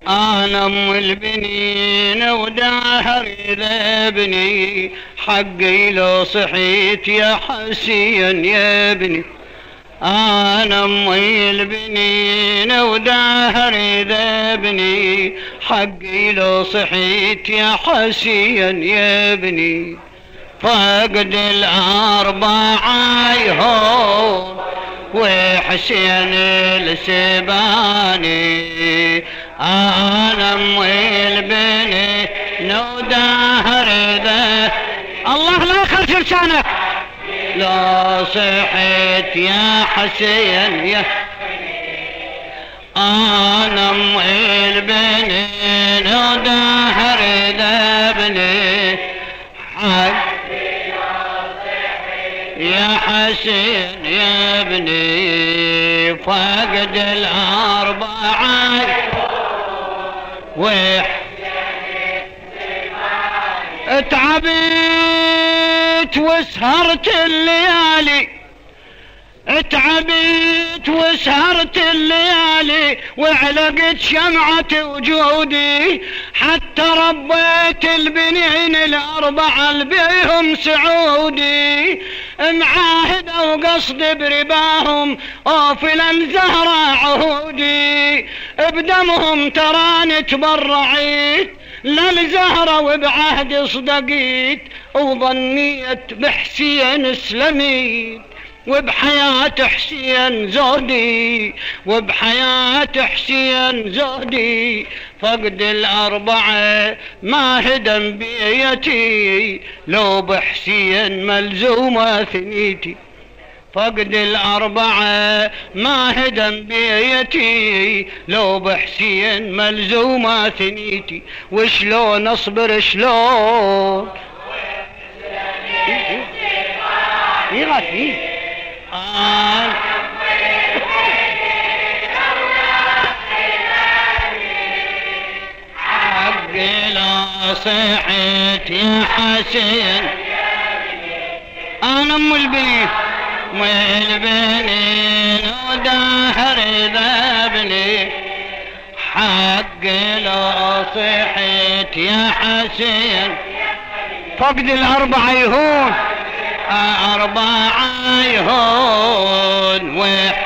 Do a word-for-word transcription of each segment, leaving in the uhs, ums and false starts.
أنا أم البنين ودهري ذبني، حقي لو صحيت يا حسين يا ابني. أنا أم البنين ودهري ذبني، حقي لو صحيت يا حسين يا ابني. فقد الأربعة يهون وحسين السباني. أنا أم البنين ودهري ذا الله لا يخرج لسانك. لو صحيت يا حسين يا أنا أم البنين ودهري ذا ابني، حق يا حسين يا ابني. فقد الأربعة وح اتعبت وسهرت الليالي، اتعبت وسهرت الليالي، وعلقت شمعة وجودي، حتى ربيت البنين الأربعة البيهم سعودي. معاهدة وقصد برباهم اوفلا زهرة عهودي، بدمهم تراني تبرعيت للزهرة وبعهد صدقيت، وظنيت بحسين سلميت وبحياة حسين زهدي، وبحياة حسين زهدي. فقد الأربعة ما هدم بيتي، لو بحسين ملزومة ثنيتي. فقد الأربعة ما هدم بيتي، لو بحسين ملزومة ثنيتي. وشلون أصبر شلون يغثي آه. حقي لا صحيت يا حسين. أنا أم البنين أم البنين ودهري ذبني، حقي لا صحيت يا حسين. فقد الأربعة يهون أربعة يهون وح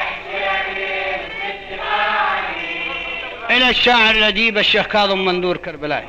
إلى الشاعر الأديب الشيخ كاظم منذور كربلاي.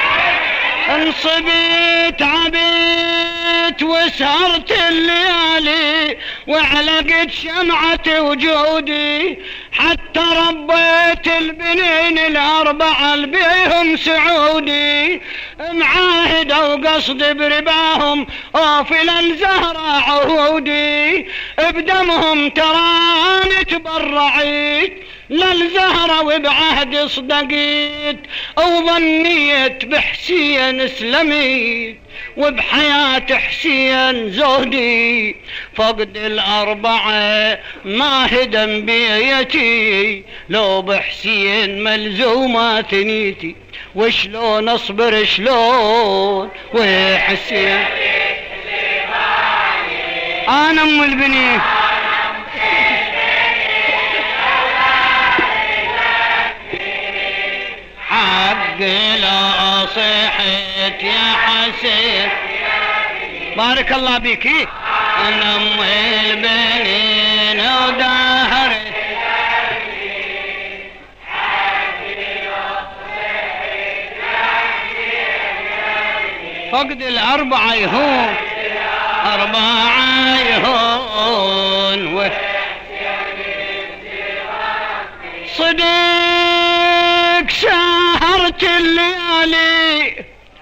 انصبيت عبيت وسهرت الليالي، وعلقت شمعة وجودي، حتى ربيت البنين الأربعة البيهم سعودي. معاهدة وقصد برباهم اوفلا زهرة عهودي، بدمهم تراني تبرعيت للزهرة وبعهد صدقيت، وظنيت بحسين سلميت وبحياة حسين زهدي. فقد الأربعة ما هدم بيتي، لو بحسين ملزومة ثنيتي. وشلون أصبر شلون وحسين. أنا أم البنين حقي لا صحيت يا حسين. بارك الله بيكي. أنا أم البنين ودهري، فقد الأربعة يهون أربعة يهون صدق سهرت الليالي،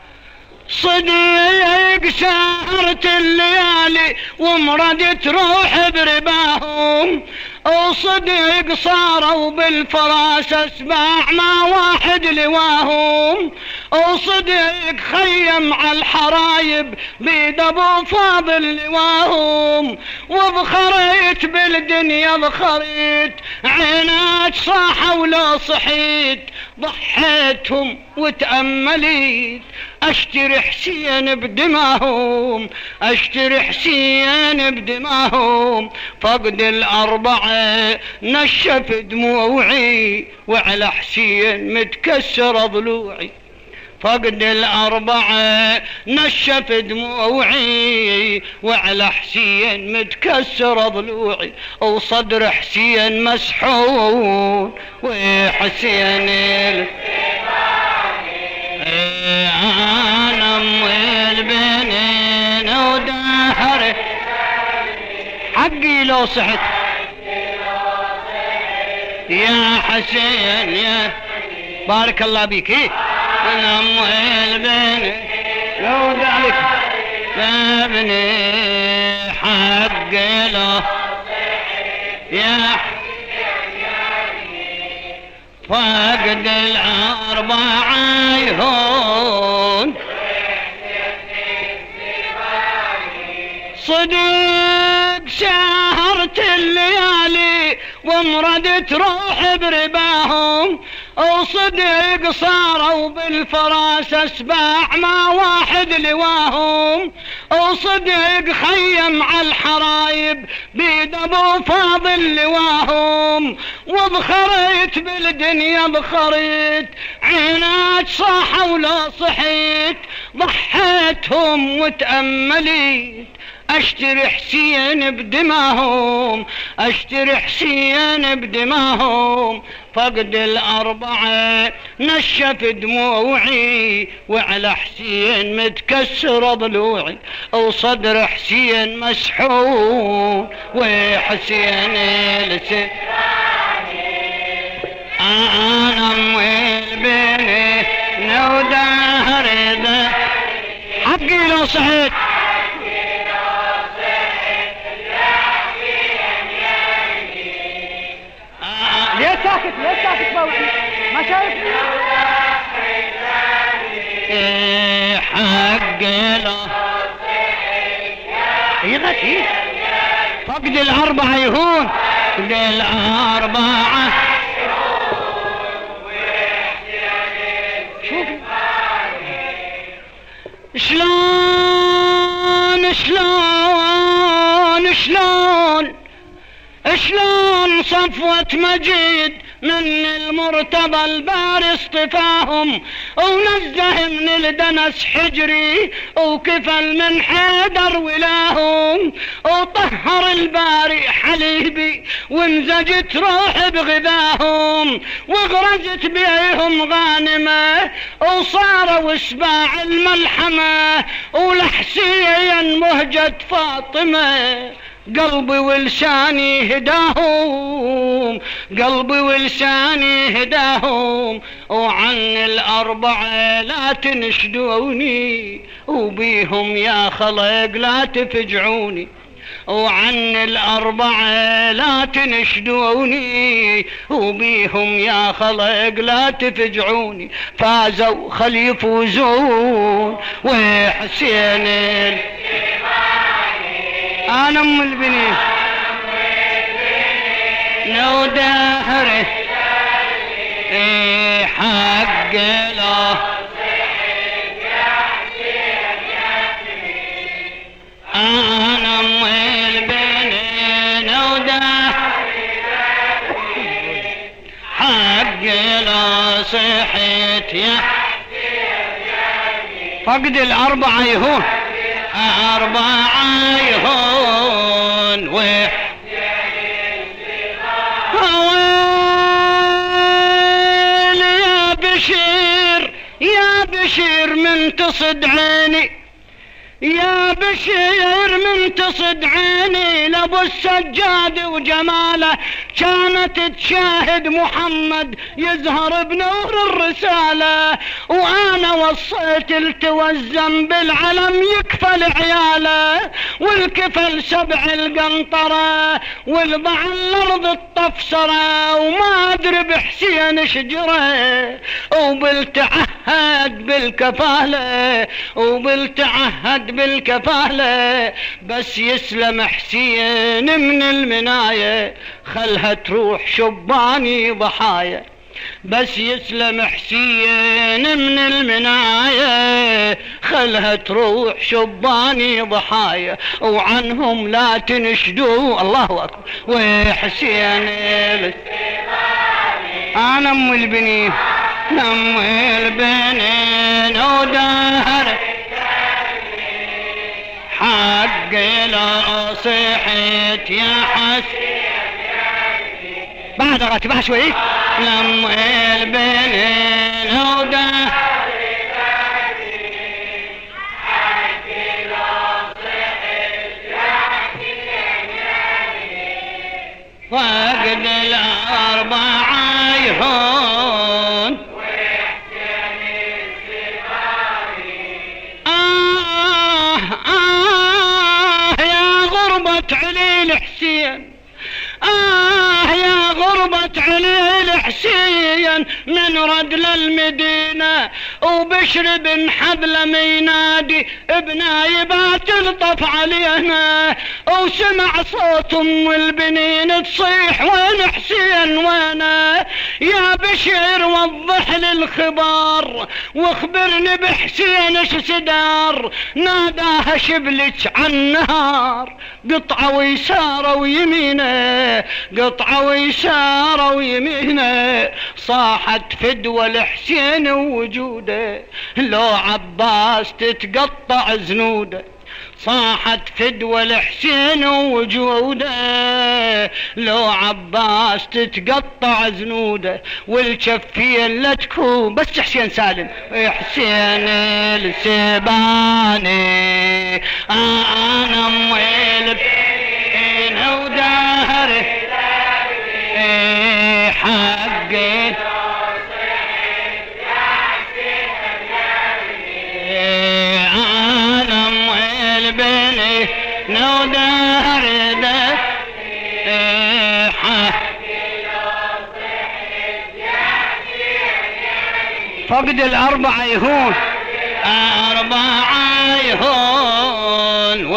صدق سهرت الليالي، ومردت روح برباهم، وصدق صاروا بالفراس اسباع ما واحد لواهم، وصدق خيم على الحرايب بيد ابو فاضل لواهم، وبخريت بالدنيا بخريت عينات صاحة ولو صحيت، ضحيتهم وتأمليت اشتري حسين بدماهم، اشتري حسين بدماهم. فقد الأربعة نشف دموعي وعلى حسين متكسر ضلوعي. فقد الأربعة نشف دموعي وعلى حسين متكسر ضلوعي. وصدر حسين مسحون وحسين انا ام البنين ودهر حقي لو صحت يا حسين يا بارك الله بيك. انا ام البنين لو ذلك يا ابني حقي لو يا فقد الأربعة يهون صدق سهرت الليالي ومردت روح برباهم. وصدق صاروا بالفراس اسباع ما واحد لواهم. وصدق خيم على الحرايب بيد ابو فاضل لواهم. وبخريت بالدنيا بخريت عينات صاحوا ولا صحيت. ضحيتهم وتأمليت اشتري حسين بدماهم، اشتري حسين بدماهم. فقد الأربعة نشف دموعي وعلى حسين متكسر ضلوعي. وصدر حسين مسحون وحسين لسه انا ام البنين ودهر ذا حقي لو صحيت ليه ساكت ليه ساكت بوحي ما شايفني ايه حق له يغتي. فقد الأربعة يهون فقد الأربعة شوف شلون شلون شلون شلون صفوة مجيد من المرتضى الباري اصطفاهم. ونزه من الدنس حجري وكفل من حيدر ولاهم. وطهر الباري حليبي ومزجت روحي بغذاهم. وغرزت بيهم غانمة وصاروا سباع الملحمة. ولحسين مهجة فاطمة قلبي ولساني هداهم، قلبي ولساني هداهم. وعن الأربعة لا تنشدوني وبيهم يا خلق لا تفجعوني. وعن الأربعة لا تنشدوني وبيهم يا خلق لا تفجعوني. فازوا خل يفوزون وحسين انا ام البنين لو دهره ايه حق له انا ام البنين لو دهره حق له صحيت يا فقد الأربعة يهون أربعة يهون ويل يا بشير يا بشير من تصد عيني يا بشير من تصد عيني لابو السجاد وجماله. كانت تشاهد محمد يزهر بنور الرسالة. وانا وصيت التوزم بالعلم يكفل عياله. والكفل سبع القنطرة والضع الارض الطفسرة. وما ادري بحسين شجره وبالتعهد بالكفالة وبالتعهد بالكفالة. بس يسلم حسين من المناية خلها تروح شباني ضحايا. بس يسلم حسين من المناية، خلها تروح شباني ضحايا وعنهم لا تنشدوا. الله أكبر. وحسين أنا أم البنين أم البنين ودهر حق لا صحيت يا حسين. بعد غاتي بها شوي. لم البنين ودهر فقد الأربعة يهون آه آه يا غربة علي الحسين، آه يا غربة علي الحسين من رد للمدينة وبشر بن حبل ينادي بنايبات الطف علينا، وسمع صوت ام البنين تصيح وين حسين وينه؟ يا بشير وضح لي الخبر واخبرني بحسين ايش صدر. ناداها شبلك عالنهار قطعة ويساره ويمينه، قطعة ويساره ويمينه، صاحت فدوى الحسين ووجوده لو عباس تتقطع زنوده. صاحت فدوى الحسين ووجوده لو عباس تتقطع زنوده، والكفين لا تكون بس حسين سالم. حسين السباني انا ام البنين ودهر حقي انا ام البنين ودهر ده فقد الأربعة يهون أربعة يهون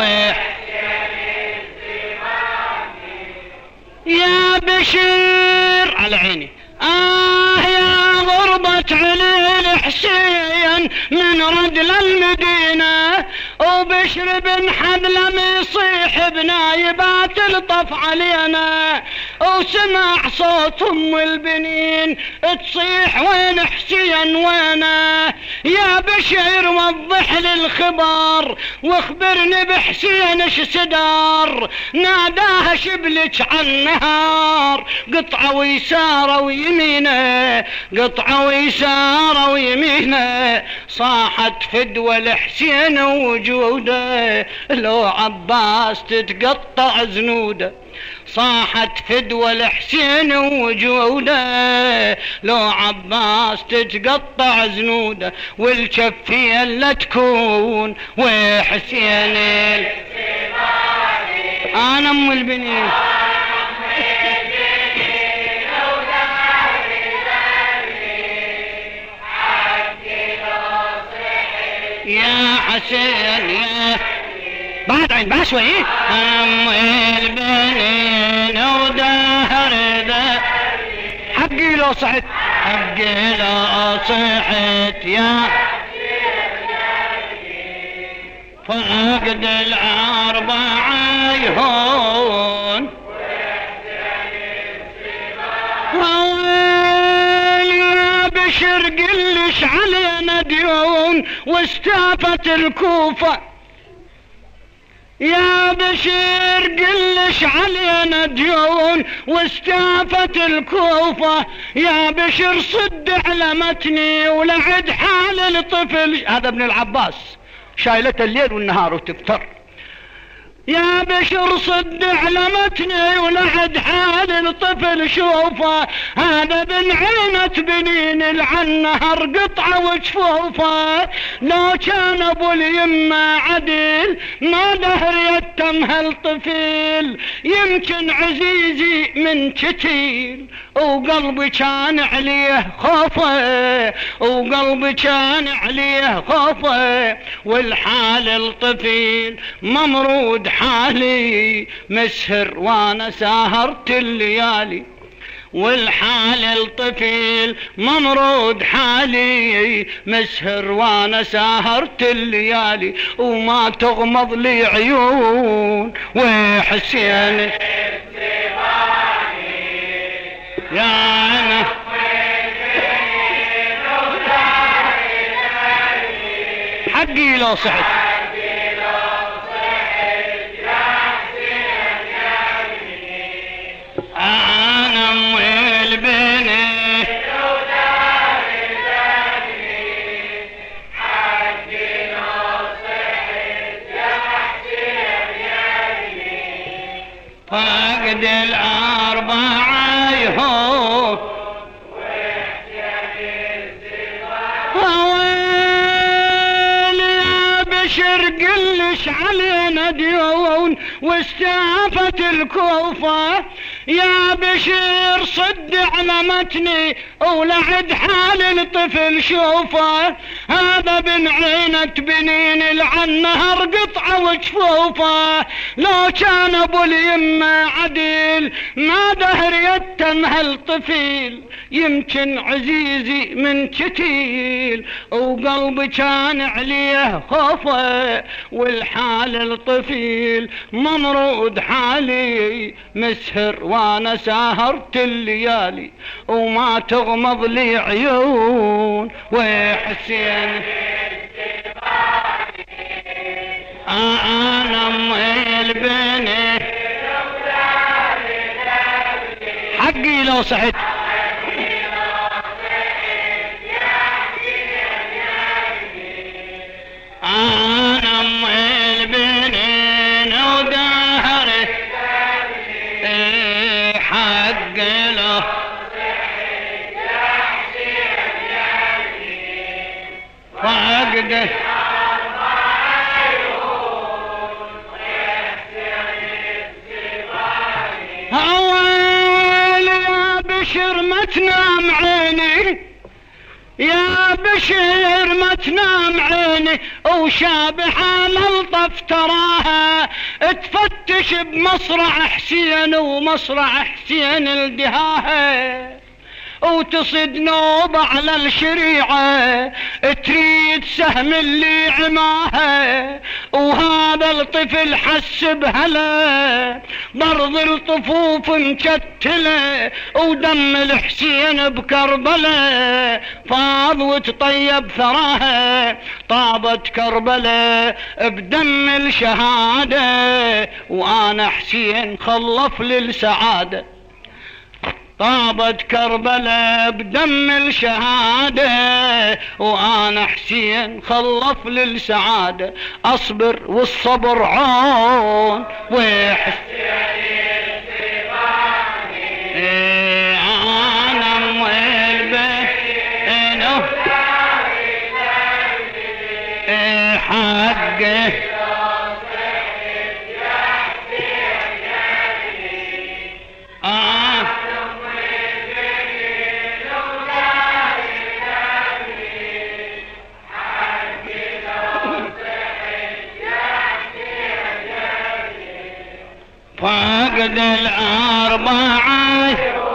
يا بشير على عيني. آه يا غربة علي الحسين من رجل المدينة وبشر بن حبل يصيح بنايبات الطف علينا، وسمع صوت ام البنين تصيح وين حسين وينه؟ يا بشير وضح لي الخبر واخبرني بحسين ايش صدر. ناداها شبلك عالنهار قطعة ويساره ويمينه، قطعة ويساره ويمينه، صاحت فدوى الحسين ووجوده لو عباس تتقطع زنوده. صاحت فدوى الحسين ووجوده لو عباس تتقطع زنوده، والكفين لا تكون وحسين انا ام البنين يا حسين يا بعد عين بعد شوي. ام البنين ودهر ذا حقي لو صحت حقي لو صحت يا فقد الأربعة يهون يا بشر قلش علينا ديون واستافت الكوفة. يا بشير قلش علينا ديون واستافت الكوفة، يا بشر صد علمتني ولعد حال الطفل. هذا ابن العباس شايلته الليل والنهار وتفتر. يا بشر صد علمتني ولعد حال الطفل شوفه، هذا بن عينة بنين العنهر قطعة وجفوفه. لو كان ابو اليمة عدل ما دهر يتم هالطفل، يمكن عزيزي من كتيل وقلبي كان عليه خوفه، وقلبي كان عليه خوفه. والحال الطفيل ممرود حالي مسهر وانا ساهرت الليالي، والحال الطفيل ممرود حالي، مسهر وانا ساهرت الليالي وما تغمض لي عيون وحسين يا أنا حقي لو صحت أنا أم البني حقي لو صحت يا حسين يا بني فقد الأربعة يهون قلش علينا ديون واستعفت الكوفة يا بشير صد علمتني ولعد حال الطفل شوفه هذا بن عينة بنين العنهر قطعة وجفوفه لو كان ابو اليمة عديل ما دهر يتم هالطفيل يمكن عزيزي من كتيل وقلبي كان عليه خوفه والحال الطفيل ممرود حالي مسهر وانا ساهرت الليالي وما تغمض لي عيون وحسين انا ام البني حقي لو صحت انا ام البنين ودهرت حق له فقده اول يا بشر ما تنام عيني يا بشير ما تنام عيني وشابحة ملطف تراها تفتش بمصرع حسين ومصرع حسين الدهاها وتصد نوب على الشريعة تريد سهم اللي عماها وهذا الطفل حس بهلا برض الطفوف مكتلة ودم الحسين بكربلة فاض وتطيب ثراها طابت كربلة بدم الشهادة وانا حسين خلف للسعادة طابت كربلاء بدم الشهادة وانا حسين خلف للسعادة اصبر والصبر عون وحسين ايه انا ام البنين ايه حقه آه فقد الأربعة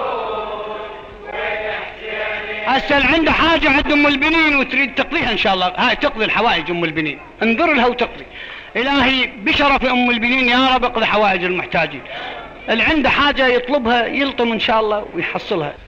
هسه عنده حاجة عند أم البنين وتريد تقضيها إن شاء الله هاي تقضي الحوائج أم البنين انظر لها وتقضي إلهي بشرف أم البنين يا رب اقضي حوائج المحتاجين اللي عنده حاجة يطلبها يلطم إن شاء الله ويحصلها.